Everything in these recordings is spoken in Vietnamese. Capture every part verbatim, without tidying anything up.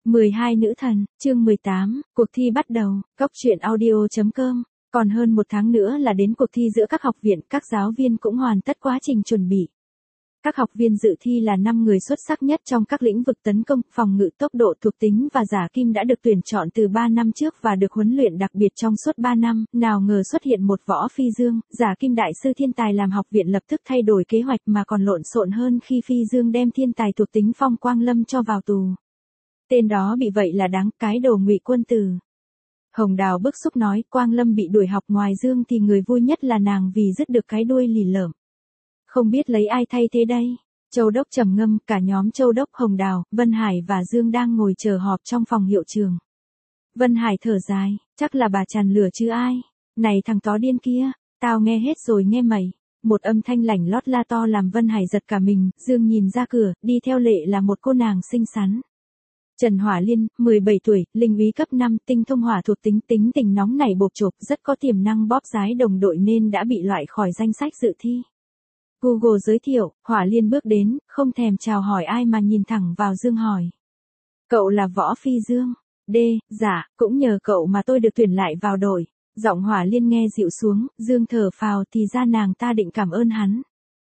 mười hai nữ thần, chương mười tám, cuộc thi bắt đầu, cốc truyện audio chấm com. Còn hơn một tháng nữa là đến cuộc thi giữa các học viện, các giáo viên cũng hoàn tất quá trình chuẩn bị. Các học viên dự thi là năm người xuất sắc nhất trong các lĩnh vực tấn công, phòng ngự, tốc độ, thuộc tính và giả kim đã được tuyển chọn từ ba năm trước và được huấn luyện đặc biệt trong suốt ba năm, nào ngờ xuất hiện một Võ Phi Dương, giả kim đại sư thiên tài làm học viện lập tức thay đổi kế hoạch mà còn lộn xộn hơn khi Phi Dương đem thiên tài thuộc tính Phong Quang Lâm cho vào tù. Tên đó bị vậy là đáng, cái đồ ngụy quân tử. Hồng Đào bức xúc nói, Quang Lâm bị đuổi học ngoài Dương thì người vui nhất là nàng vì dứt được cái đuôi lì lợm. Không biết lấy ai thay thế đây? Châu Đốc trầm ngâm, cả nhóm Châu Đốc, Hồng Đào, Vân Hải và Dương đang ngồi chờ họp trong phòng hiệu trường. Vân Hải thở dài, chắc là bà Tràn lửa chứ ai. Này thằng tó điên kia, tao nghe hết rồi nghe mày. Một âm thanh lảnh lót la to làm Vân Hải giật cả mình, Dương nhìn ra cửa, đi theo Lệ là một cô nàng xinh xắn. Trần Hỏa Liên, mười bảy tuổi, linh úy cấp năm, tinh thông hỏa thuộc tính, tính tình nóng nảy bộp chộp, rất có tiềm năng bóp rái đồng đội nên đã bị loại khỏi danh sách dự thi. Google giới thiệu, Hỏa Liên bước đến, không thèm chào hỏi ai mà nhìn thẳng vào Dương hỏi. Cậu là Võ Phi Dương? D, dạ, cũng nhờ cậu mà tôi được tuyển lại vào đội. Giọng Hỏa Liên nghe dịu xuống, Dương thở phào thì ra nàng ta định cảm ơn hắn.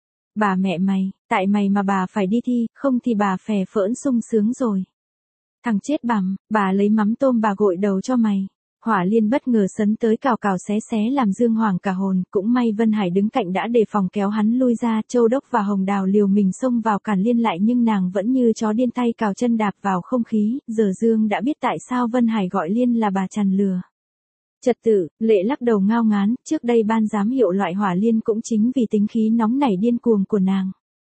Bà mẹ mày, tại mày mà bà phải đi thi, không thì bà phè phỡn sung sướng rồi. Thằng chết bằm, bà lấy mắm tôm bà gội đầu cho mày. Hỏa Liên bất ngờ sấn tới cào cào xé xé làm Dương hoảng cả hồn, cũng may Vân Hải đứng cạnh đã đề phòng kéo hắn lui ra, Châu Đốc và Hồng Đào liều mình xông vào cản Liên lại nhưng nàng vẫn như chó điên tay cào chân đạp vào không khí, giờ Dương đã biết tại sao Vân Hải gọi Liên là bà Tràn lừa. Trật tự, Lệ lắc đầu ngao ngán, trước đây ban giám hiệu loại Hỏa Liên cũng chính vì tính khí nóng nảy điên cuồng của nàng.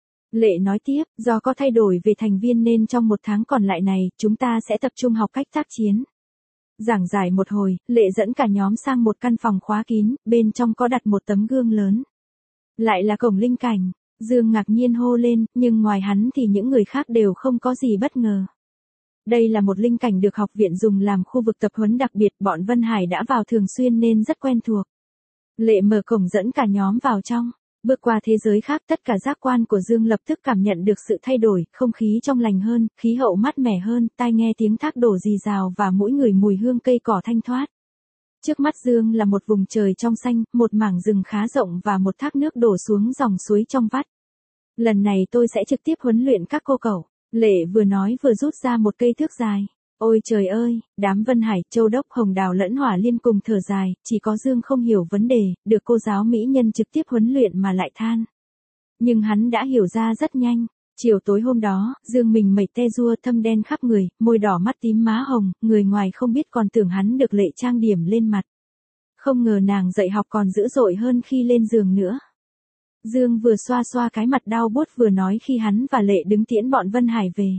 Lệ nói tiếp, do có thay đổi về thành viên nên trong một tháng còn lại này, chúng ta sẽ tập trung học cách tác chiến. Giảng giải một hồi, Lệ dẫn cả nhóm sang một căn phòng khóa kín, bên trong có đặt một tấm gương lớn. Lại là cổng linh cảnh, Dương ngạc nhiên hô lên, nhưng ngoài hắn thì những người khác đều không có gì bất ngờ. Đây là một linh cảnh được học viện dùng làm khu vực tập huấn đặc biệt, bọn Vân Hải đã vào thường xuyên nên rất quen thuộc. Lệ mở cổng dẫn cả nhóm vào trong. Bước qua thế giới khác, tất cả giác quan của Dương lập tức cảm nhận được sự thay đổi, không khí trong lành hơn, khí hậu mát mẻ hơn, tai nghe tiếng thác đổ rì rào và mỗi người mùi hương cây cỏ thanh thoát. Trước mắt Dương là một vùng trời trong xanh, một mảng rừng khá rộng và một thác nước đổ xuống dòng suối trong vắt. Lần này tôi sẽ trực tiếp huấn luyện các cô cậu. Lệ vừa nói vừa rút ra một cây thước dài. Ôi trời ơi, đám Vân Hải, Châu Đốc, Hồng Đào lẫn Hỏa Liên cùng thở dài, chỉ có Dương không hiểu vấn đề, được cô giáo mỹ nhân trực tiếp huấn luyện mà lại than. Nhưng hắn đã hiểu ra rất nhanh. Chiều tối hôm đó, Dương mình mẩy te rua thâm đen khắp người, môi đỏ mắt tím má hồng, người ngoài không biết còn tưởng hắn được Lệ trang điểm lên mặt. Không ngờ nàng dạy học còn dữ dội hơn khi lên giường nữa. Dương vừa xoa xoa cái mặt đau buốt vừa nói khi hắn và Lệ đứng tiễn bọn Vân Hải về.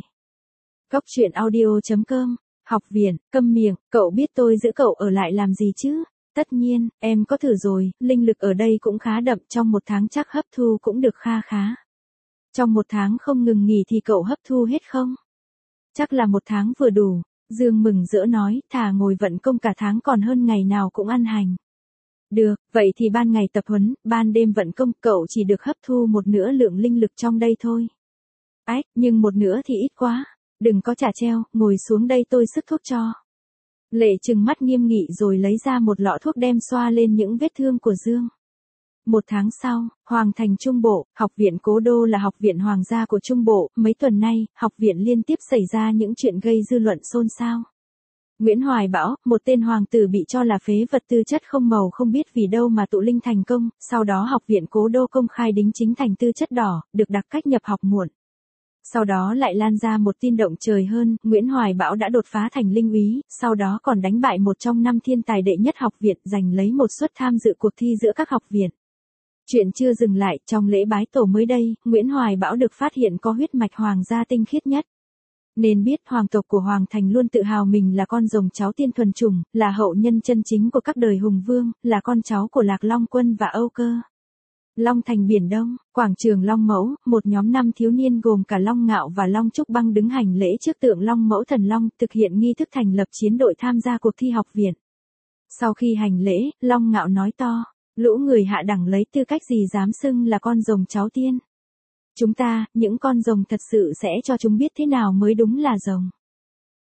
Cốc truyện audio chấm com, học viện, câm miệng, cậu biết tôi giữ cậu ở lại làm gì chứ? Tất nhiên, em có thử rồi, linh lực ở đây cũng khá đậm, trong một tháng chắc hấp thu cũng được kha khá. Trong một tháng không ngừng nghỉ thì cậu hấp thu hết không? Chắc là một tháng vừa đủ, Dương mừng rỡ nói, thà ngồi vận công cả tháng còn hơn ngày nào cũng ăn hành. Được, vậy thì ban ngày tập huấn, ban đêm vận công, cậu chỉ được hấp thu một nửa lượng linh lực trong đây thôi. Ách, nhưng một nửa thì ít quá. Đừng có trả treo, ngồi xuống đây tôi sức thuốc cho. Lệ trừng mắt nghiêm nghị rồi lấy ra một lọ thuốc đem xoa lên những vết thương của Dương. Một tháng sau, Hoàng thành Trung Bộ, học viện Cố Đô là học viện hoàng gia của Trung Bộ, mấy tuần nay, học viện liên tiếp xảy ra những chuyện gây dư luận xôn xao. Nguyễn Hoài Bão, một tên hoàng tử bị cho là phế vật tư chất không màu không biết vì đâu mà tụ linh thành công, sau đó học viện Cố Đô công khai đính chính thành tư chất đỏ, được đặc cách nhập học muộn. Sau đó lại lan ra một tin động trời hơn, Nguyễn Hoài Bão đã đột phá thành linh úy, sau đó còn đánh bại một trong năm thiên tài đệ nhất học viện, giành lấy một suất tham dự cuộc thi giữa các học viện. Chuyện chưa dừng lại, trong lễ bái tổ mới đây, Nguyễn Hoài Bão được phát hiện có huyết mạch hoàng gia tinh khiết nhất. Nên biết hoàng tộc của Hoàng thành luôn tự hào mình là con rồng cháu tiên thuần chủng, là hậu nhân chân chính của các đời hùng vương, là con cháu của Lạc Long Quân và Âu Cơ. Long thành Biển Đông, quảng trường Long Mẫu, một nhóm năm thiếu niên gồm cả Long Ngạo và Long Trúc Băng đứng hành lễ trước tượng Long Mẫu Thần Long, thực hiện nghi thức thành lập chiến đội tham gia cuộc thi học viện. Sau khi hành lễ, Long Ngạo nói to, lũ người hạ đẳng lấy tư cách gì dám xưng là con rồng cháu tiên. Chúng ta, những con rồng thật sự sẽ cho chúng biết thế nào mới đúng là rồng.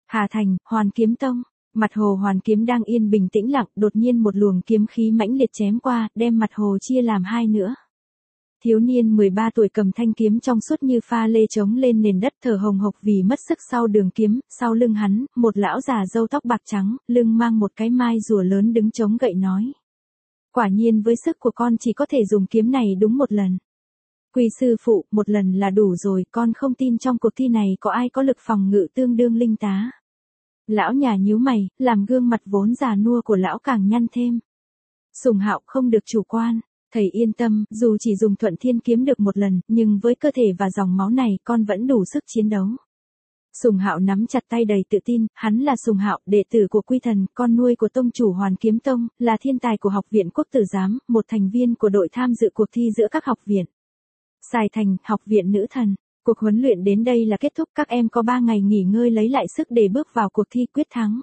Hà Thành, Hoàn Kiếm Tông. Mặt hồ Hoàn Kiếm đang yên bình tĩnh lặng, đột nhiên một luồng kiếm khí mãnh liệt chém qua, đem mặt hồ chia làm hai nữa. Thiếu niên mười ba tuổi cầm thanh kiếm trong suốt như pha lê trống lên nền đất, thở hồng hộc vì mất sức sau đường kiếm, sau lưng hắn, một lão già râu tóc bạc trắng, lưng mang một cái mai rùa lớn đứng chống gậy nói. Quả nhiên với sức của con chỉ có thể dùng kiếm này đúng một lần. Quy sư phụ, một lần là đủ rồi, con không tin trong cuộc thi này có ai có lực phòng ngự tương đương linh tá. Lão nhà nhíu mày, làm gương mặt vốn già nua của lão càng nhăn thêm. Sùng Hạo không được chủ quan, thầy yên tâm, dù chỉ dùng Thuận Thiên kiếm được một lần, nhưng với cơ thể và dòng máu này, con vẫn đủ sức chiến đấu. Sùng Hạo nắm chặt tay đầy tự tin, hắn là Sùng Hạo, đệ tử của Quy Thần, con nuôi của tông chủ Hoàn Kiếm Tông, là thiên tài của học viện Quốc Tử Giám, một thành viên của đội tham dự cuộc thi giữa các học viện. Sài Thành, học viện nữ thần. Cuộc huấn luyện đến đây là kết thúc, các em có ba ngày nghỉ ngơi lấy lại sức để bước vào cuộc thi quyết thắng.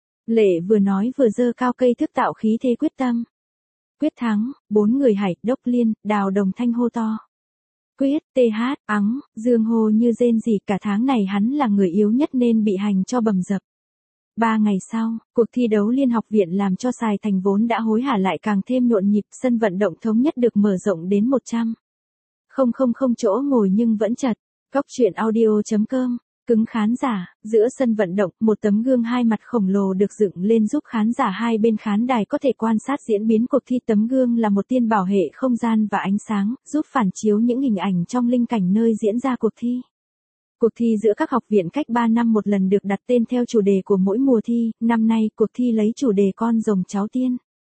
Lệ vừa nói vừa giơ cao cây thước tạo khí thế quyết tâm. Quyết thắng, bốn người Hải, Đốc Liên, Đào đồng thanh hô to. Quyết, tê hát, ắng, Dương hô như rên rỉ, cả tháng này hắn là người yếu nhất nên bị hành cho bầm dập. Ba ngày sau, cuộc thi đấu liên học viện làm cho Sài Thành vốn đã hối hả lại càng thêm nhộn nhịp, sân vận động thống nhất được mở rộng đến một trăm. Không không không chỗ ngồi nhưng vẫn chật. Góc truyện audio chấm com. Cứng khán giả, giữa sân vận động, một tấm gương hai mặt khổng lồ được dựng lên giúp khán giả hai bên khán đài có thể quan sát diễn biến cuộc thi. Tấm gương là một tiên bảo hệ không gian và ánh sáng, giúp phản chiếu những hình ảnh trong linh cảnh nơi diễn ra cuộc thi. Cuộc thi giữa các học viện cách ba năm một lần được đặt tên theo chủ đề của mỗi mùa thi, năm nay cuộc thi lấy chủ đề con rồng cháu tiên.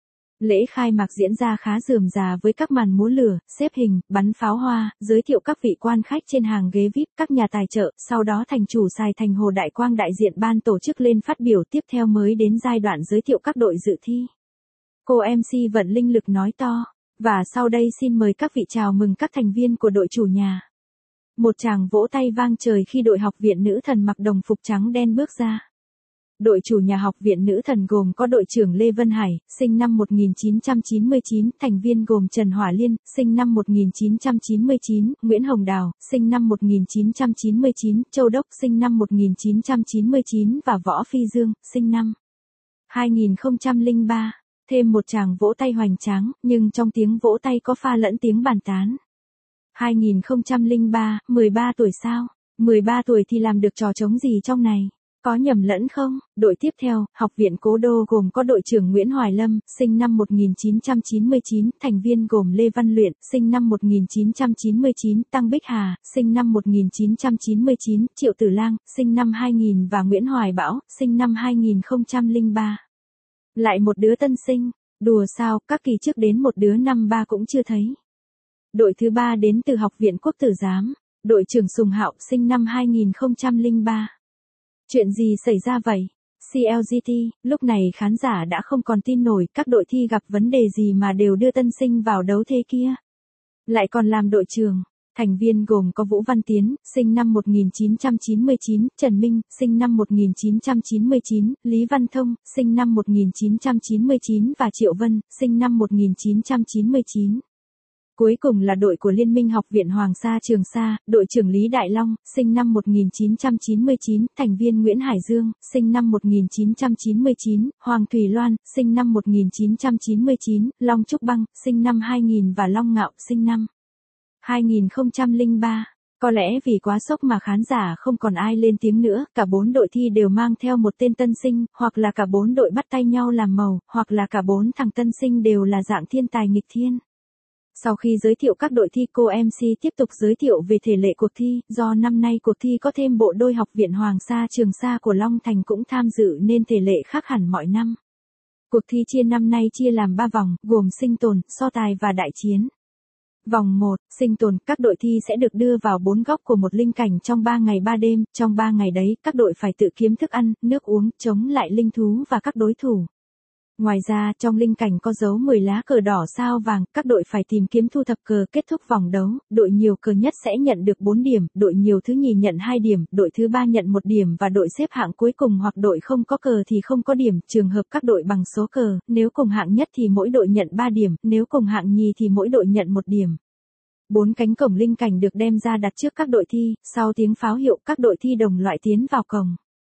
Lễ khai mạc diễn ra khá rườm rà với các màn múa lửa, xếp hình, bắn pháo hoa, giới thiệu các vị quan khách trên hàng ghế vi ai pi, các nhà tài trợ, sau đó thành chủ Sài Thành Hồ Đại Quang đại diện ban tổ chức lên phát biểu, tiếp theo mới đến giai đoạn giới thiệu các đội dự thi. Cô em xê Vận Linh Lực nói to, và sau đây xin mời các vị chào mừng các thành viên của đội chủ nhà. Một tràng vỗ tay vang trời khi đội học viện nữ thần mặc đồng phục trắng đen bước ra. Đội chủ nhà học viện nữ thần gồm có đội trưởng Lê Vân Hải, sinh năm một nghìn chín trăm chín mươi chín, thành viên gồm Trần Hỏa Liên, sinh năm một nghìn chín trăm chín mươi chín, Nguyễn Hồng Đào, sinh năm một nghìn chín trăm chín mươi chín, Châu Đốc, sinh năm một nghìn chín trăm chín mươi chín và Võ Phi Dương, sinh năm hai nghìn không trăm lẻ ba. Thêm một tràng vỗ tay hoành tráng, nhưng trong tiếng vỗ tay có pha lẫn tiếng bàn tán. hai nghìn không trăm lẻ ba, mười ba tuổi sao? mười ba tuổi thì làm được trò trống gì trong này? Có nhầm lẫn không? Đội tiếp theo, học viện Cố Đô gồm có đội trưởng Nguyễn Hoài Lâm, sinh năm một nghìn chín trăm chín mươi chín, thành viên gồm Lê Văn Luyện, sinh năm một nghìn chín trăm chín mươi chín, Tăng Bích Hà, sinh năm một nghìn chín trăm chín mươi chín, Triệu Tử Lang, sinh năm hai nghìn và Nguyễn Hoài Bão, sinh năm hai nghìn không trăm lẻ ba. Lại một đứa tân sinh, đùa sao, các kỳ trước đến một đứa năm ba cũng chưa thấy. Đội thứ ba đến từ học viện Quốc Tử Giám, đội trưởng Sùng Hạo, sinh năm hai nghìn không trăm lẻ ba. Chuyện gì xảy ra vậy? xê lờ giê tê, lúc này khán giả đã không còn tin nổi các đội thi gặp vấn đề gì mà đều đưa tân sinh vào đấu thế kia. Lại còn làm đội trưởng. Thành viên gồm có Vũ Văn Tiến, sinh năm một nghìn chín trăm chín mươi chín, Trần Minh, sinh năm một nghìn chín trăm chín mươi chín, Lý Văn Thông, sinh năm một nghìn chín trăm chín mươi chín và Triệu Vân, sinh năm một nghìn chín trăm chín mươi chín. Cuối cùng là đội của Liên minh học viện Hoàng Sa Trường Sa, đội trưởng Lý Đại Long, sinh năm một nghìn chín trăm chín mươi chín, thành viên Nguyễn Hải Dương, sinh năm một nghìn chín trăm chín mươi chín, Hoàng Thùy Loan, sinh năm một nghìn chín trăm chín mươi chín, Long Trúc Băng, sinh năm hai nghìn và Long Ngạo, sinh năm hai nghìn không trăm lẻ ba. Có lẽ vì quá sốc mà khán giả không còn ai lên tiếng nữa, cả bốn đội thi đều mang theo một tên tân sinh, hoặc là cả bốn đội bắt tay nhau làm màu, hoặc là cả bốn thằng tân sinh đều là dạng thiên tài nghịch thiên. Sau khi giới thiệu các đội thi, cô em xê tiếp tục giới thiệu về thể lệ cuộc thi, do năm nay cuộc thi có thêm bộ đôi học viện Hoàng Sa Trường Sa của Long Thành cũng tham dự nên thể lệ khác hẳn mọi năm. Cuộc thi chia năm nay chia làm ba vòng, gồm sinh tồn, so tài và đại chiến. Vòng một, sinh tồn, các đội thi sẽ được đưa vào bốn góc của một linh cảnh trong ba ngày ba đêm, trong ba ngày đấy, các đội phải tự kiếm thức ăn, nước uống, chống lại linh thú và các đối thủ. Ngoài ra, trong linh cảnh có dấu mười lá cờ đỏ sao vàng, các đội phải tìm kiếm thu thập cờ. Kết thúc vòng đấu, đội nhiều cờ nhất sẽ nhận được bốn điểm, đội nhiều thứ nhì nhận hai điểm, đội thứ ba nhận một điểm và đội xếp hạng cuối cùng hoặc đội không có cờ thì không có điểm. Trường hợp các đội bằng số cờ, nếu cùng hạng nhất thì mỗi đội nhận ba điểm, nếu cùng hạng nhì thì mỗi đội nhận một điểm. Bốn cánh cổng linh cảnh được đem ra đặt trước các đội thi, sau tiếng pháo hiệu các đội thi đồng loại tiến vào cổng.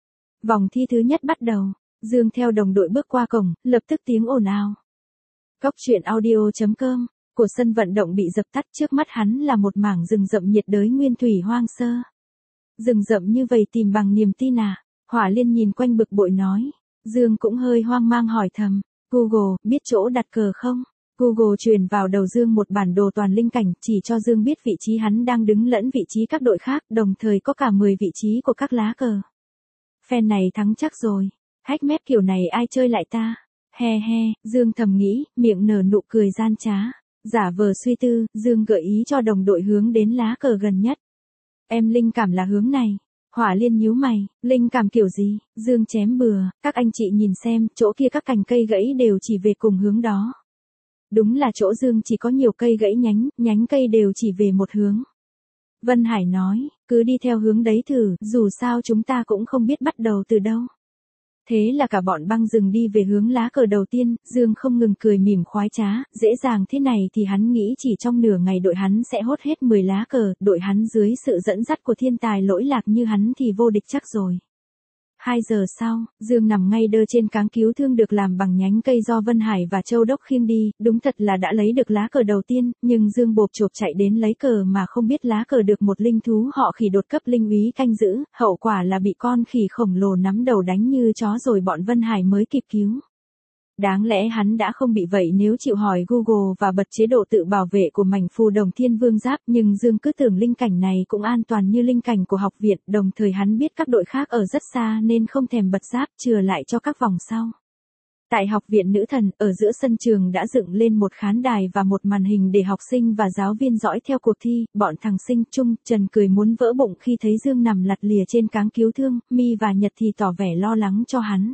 Vòng thi thứ nhất bắt đầu. Dương theo đồng đội bước qua cổng, lập tức tiếng ồn ào. Cốc truyện audio chấm com. Của sân vận động bị dập tắt, trước mắt hắn là một mảng rừng rậm nhiệt đới nguyên thủy hoang sơ. Rừng rậm như vậy tìm bằng niềm tin à? Hỏa Liên nhìn quanh bực bội nói. Dương cũng hơi hoang mang hỏi thầm. Google, biết chỗ đặt cờ không? Google truyền vào đầu Dương một bản đồ toàn linh cảnh, chỉ cho Dương biết vị trí hắn đang đứng lẫn vị trí các đội khác, đồng thời có cả mười vị trí của các lá cờ. Phen này thắng chắc rồi. Hách mép kiểu này ai chơi lại ta? He he, Dương thầm nghĩ, miệng nở nụ cười gian trá. Giả vờ suy tư, Dương gợi ý cho đồng đội hướng đến lá cờ gần nhất. Em linh cảm là hướng này. Hỏa Liên nhíu mày, linh cảm kiểu gì? Dương chém bừa, các anh chị nhìn xem, chỗ kia các cành cây gãy đều chỉ về cùng hướng đó. Đúng là chỗ Dương chỉ có nhiều cây gãy nhánh, nhánh cây đều chỉ về một hướng. Vân Hải nói, cứ đi theo hướng đấy thử, dù sao chúng ta cũng không biết bắt đầu từ đâu. Thế là cả bọn băng rừng đi về hướng lá cờ đầu tiên, Dương không ngừng cười mỉm khoái trá, dễ dàng thế này thì hắn nghĩ chỉ trong nửa ngày đội hắn sẽ hốt hết mười lá cờ, đội hắn dưới sự dẫn dắt của thiên tài lỗi lạc như hắn thì vô địch chắc rồi. Hai giờ sau, Dương nằm ngay đơ trên cáng cứu thương được làm bằng nhánh cây do Vân Hải và Châu Đốc khiêng đi, đúng thật là đã lấy được lá cờ đầu tiên, nhưng Dương bộp chộp chạy đến lấy cờ mà không biết lá cờ được một linh thú họ khỉ đột cấp linh úy canh giữ, hậu quả là bị con khỉ khổng lồ nắm đầu đánh như chó rồi bọn Vân Hải mới kịp cứu. Đáng lẽ hắn đã không bị vậy nếu chịu hỏi Google và bật chế độ tự bảo vệ của mảnh phù đồng thiên vương giáp, nhưng Dương cứ tưởng linh cảnh này cũng an toàn như linh cảnh của học viện, đồng thời hắn biết các đội khác ở rất xa nên không thèm bật giáp chừa lại cho các vòng sau. Tại học viện nữ thần, ở giữa sân trường đã dựng lên một khán đài và một màn hình để học sinh và giáo viên dõi theo cuộc thi, bọn thằng Sinh, Trung, Trần cười muốn vỡ bụng khi thấy Dương nằm lặt lìa trên cáng cứu thương, Mi và Nhật thì tỏ vẻ lo lắng cho hắn.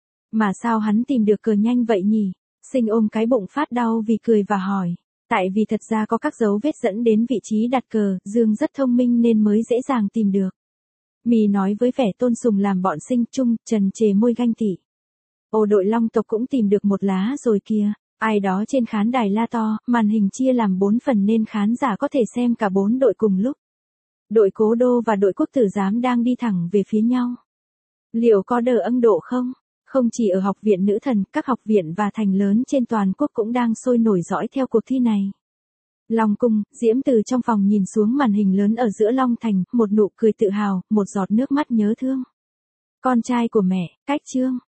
Mà sao hắn tìm được cờ nhanh vậy nhỉ? Sinh ôm cái bụng phát đau vì cười và hỏi. Tại vì thật ra có các dấu vết dẫn đến vị trí đặt cờ, Dương rất thông minh nên mới dễ dàng tìm được. Mì nói với vẻ tôn sùng làm bọn Sinh, Trung, Trần chề môi ganh tị. Ồ, đội Long tộc cũng tìm được một lá rồi kìa. Ai đó trên khán đài la to, màn hình chia làm bốn phần nên khán giả có thể xem cả bốn đội cùng lúc. Đội Cố Đô và đội Quốc Tử Giám đang đi thẳng về phía nhau. Liệu có đờ Ân Độ không? Không chỉ ở học viện nữ thần, các học viện và thành lớn trên toàn quốc cũng đang sôi nổi dõi theo cuộc thi này. Long cung, Diễm từ trong phòng nhìn xuống màn hình lớn ở giữa Long Thành, một nụ cười tự hào, một giọt nước mắt nhớ thương. Con trai của mẹ, Cách Trương.